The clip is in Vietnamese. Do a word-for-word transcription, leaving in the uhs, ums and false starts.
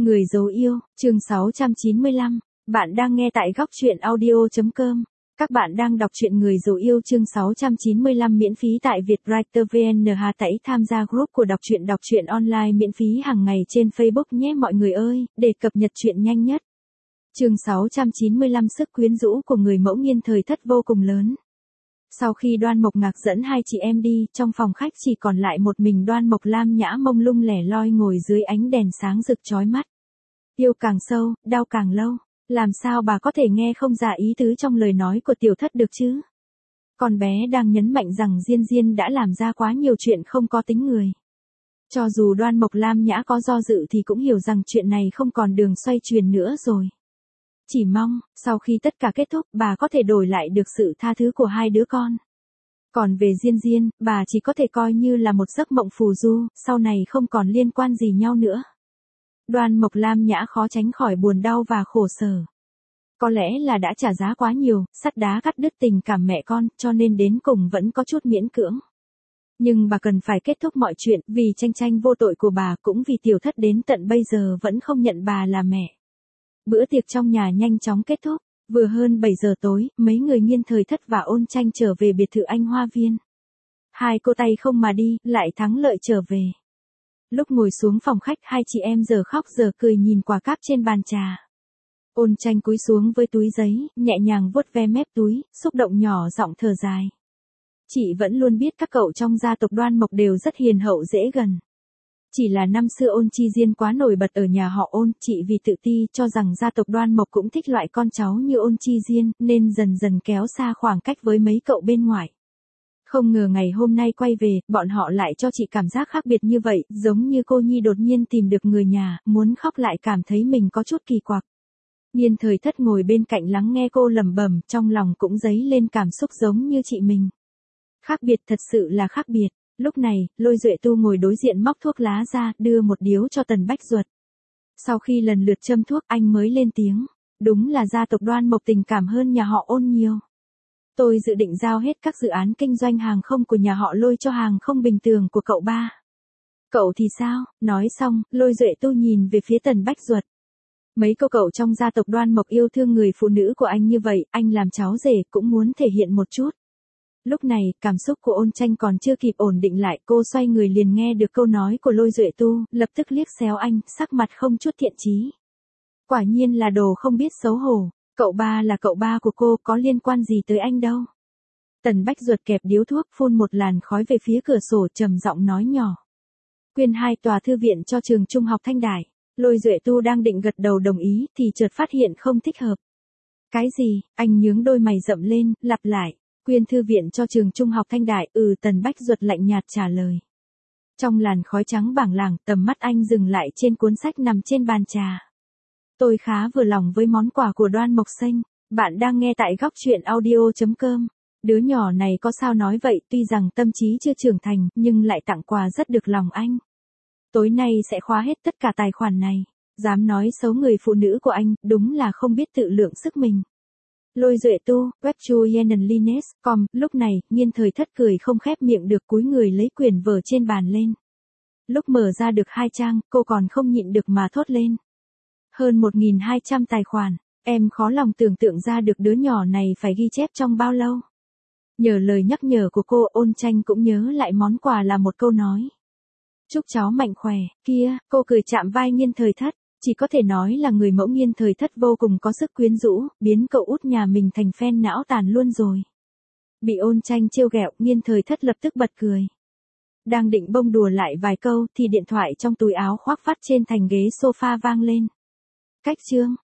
Người dấu yêu, chương sáu trăm chín mươi lăm. Bạn đang nghe tại góc truyện audio chấm com. Các bạn đang đọc truyện Người dấu yêu chương sáu trăm chín mươi lăm miễn phí tại Vietwriter vê en. Hà Tẩy tham gia group của đọc truyện đọc truyện online miễn phí hàng ngày trên Facebook nhé mọi người ơi, để cập nhật truyện nhanh nhất. Chương sáu trăm chín mươi lăm sức quyến rũ của người mẫu nghiên thời thất vô cùng lớn. Sau khi Đoan Mộc Ngạc dẫn hai chị em đi, trong phòng khách chỉ còn lại một mình Đoan Mộc Lam nhã mông lung lẻ loi ngồi dưới ánh đèn sáng rực chói mắt. Yêu càng sâu, đau càng lâu, làm sao bà có thể nghe không ra ý tứ trong lời nói của tiểu thất được chứ? Con bé đang nhấn mạnh rằng Diên Diên đã làm ra quá nhiều chuyện không có tính người. Cho dù Đoan Mộc Lam nhã có do dự thì cũng hiểu rằng chuyện này không còn đường xoay chuyển nữa rồi. Chỉ mong, sau khi tất cả kết thúc, bà có thể đổi lại được sự tha thứ của hai đứa con. Còn về Diên Diên, bà chỉ có thể coi như là một giấc mộng phù du, sau này không còn liên quan gì nhau nữa. Đoan Mộc Lam nhã khó tránh khỏi buồn đau và khổ sở. Có lẽ là đã trả giá quá nhiều, sắt đá cắt đứt tình cảm mẹ con, cho nên đến cùng vẫn có chút miễn cưỡng. Nhưng bà cần phải kết thúc mọi chuyện, vì tranh tranh vô tội của bà, cũng vì tiểu thất đến tận bây giờ vẫn không nhận bà là mẹ. Bữa tiệc trong nhà nhanh chóng kết thúc, vừa hơn bảy giờ tối, mấy người nghiên thời thất và ôn tranh trở về biệt thự Anh Hoa Viên. Hai cô tay không mà đi, lại thắng lợi trở về. Lúc ngồi xuống phòng khách, hai chị em giờ khóc giờ cười nhìn quả cáp trên bàn trà. Ôn tranh cúi xuống với túi giấy, nhẹ nhàng vuốt ve mép túi, xúc động nhỏ giọng thở dài. Chị vẫn luôn biết các cậu trong gia tộc Đoan Mộc đều rất hiền hậu dễ gần. Chỉ là năm xưa Ôn Chi Diên quá nổi bật ở nhà họ Ôn, chị vì tự ti cho rằng gia tộc Đoan Mộc cũng thích loại con cháu như Ôn Chi Diên, nên dần dần kéo xa khoảng cách với mấy cậu bên ngoài. Không ngờ ngày hôm nay quay về, bọn họ lại cho chị cảm giác khác biệt như vậy, giống như cô Nhi đột nhiên tìm được người nhà, muốn khóc lại cảm thấy mình có chút kỳ quặc. Nghiên thời thất ngồi bên cạnh lắng nghe cô lẩm bẩm, trong lòng cũng dấy lên cảm xúc giống như chị mình. Khác biệt thật sự là khác biệt. Lúc này, Lôi Duệ Tu ngồi đối diện móc thuốc lá ra, đưa một điếu cho Tần Bách Duật. Sau khi lần lượt châm thuốc, anh mới lên tiếng. Đúng là gia tộc Đoan Mộc tình cảm hơn nhà họ Ôn nhiều. Tôi dự định giao hết các dự án kinh doanh hàng không của nhà họ Lôi cho hàng không bình thường của cậu ba. Cậu thì sao? Nói xong, Lôi Duệ Tu nhìn về phía Tần Bách Duật. Mấy cô cậu trong gia tộc Đoan Mộc yêu thương người phụ nữ của anh như vậy, anh làm cháu rể cũng muốn thể hiện một chút. Lúc này, cảm xúc của Ôn tranh còn chưa kịp ổn định lại, cô xoay người liền nghe được câu nói của Lôi Duệ Tu, lập tức liếc xéo anh, sắc mặt không chút thiện chí. Quả nhiên là đồ không biết xấu hổ, cậu ba là cậu ba của cô, có liên quan gì tới anh đâu. Tần Bách Duật kẹp điếu thuốc, phun một làn khói về phía cửa sổ, trầm giọng nói nhỏ. Quyên hai tòa thư viện cho trường trung học Thanh Đại. Lôi Duệ Tu đang định gật đầu đồng ý, thì chợt phát hiện không thích hợp. Cái gì? Anh nhướng đôi mày rậm lên, lặp lại. Quyên thư viện cho trường trung học Thanh Đại, ừ Tần Bách Duật lạnh nhạt trả lời. Trong làn khói trắng bảng làng, tầm mắt anh dừng lại trên cuốn sách nằm trên bàn trà. Tôi khá vừa lòng với món quà của Đoan Mộc Sinh, bạn đang nghe tại góc truyện audio chấm com. Đứa nhỏ này có sao nói vậy, tuy rằng tâm trí chưa trưởng thành, nhưng lại tặng quà rất được lòng anh. Tối nay sẽ khóa hết tất cả tài khoản này, dám nói xấu người phụ nữ của anh, đúng là không biết tự lượng sức mình. Lôi Duệ Tu, web chu yenenlines chấm com, lúc này, nghiên thời thất cười không khép miệng được cúi người lấy quyển vở trên bàn lên. Lúc mở ra được hai trang, cô còn không nhịn được mà thốt lên. Hơn một nghìn hai trăm tài khoản, em khó lòng tưởng tượng ra được đứa nhỏ này phải ghi chép trong bao lâu. Nhờ lời nhắc nhở của cô, Ôn tranh cũng nhớ lại món quà là một câu nói. Chúc cháu mạnh khỏe, kia, cô cười chạm vai nghiên thời thất. Chỉ có thể nói là người mẫu nghiên thời thất vô cùng có sức quyến rũ, biến cậu út nhà mình thành fan não tàn luôn rồi. Bị Ôn tranh trêu ghẹo, nghiên thời thất lập tức bật cười. Đang định bông đùa lại vài câu thì điện thoại trong túi áo khoác phát trên thành ghế sofa vang lên. Cách chương,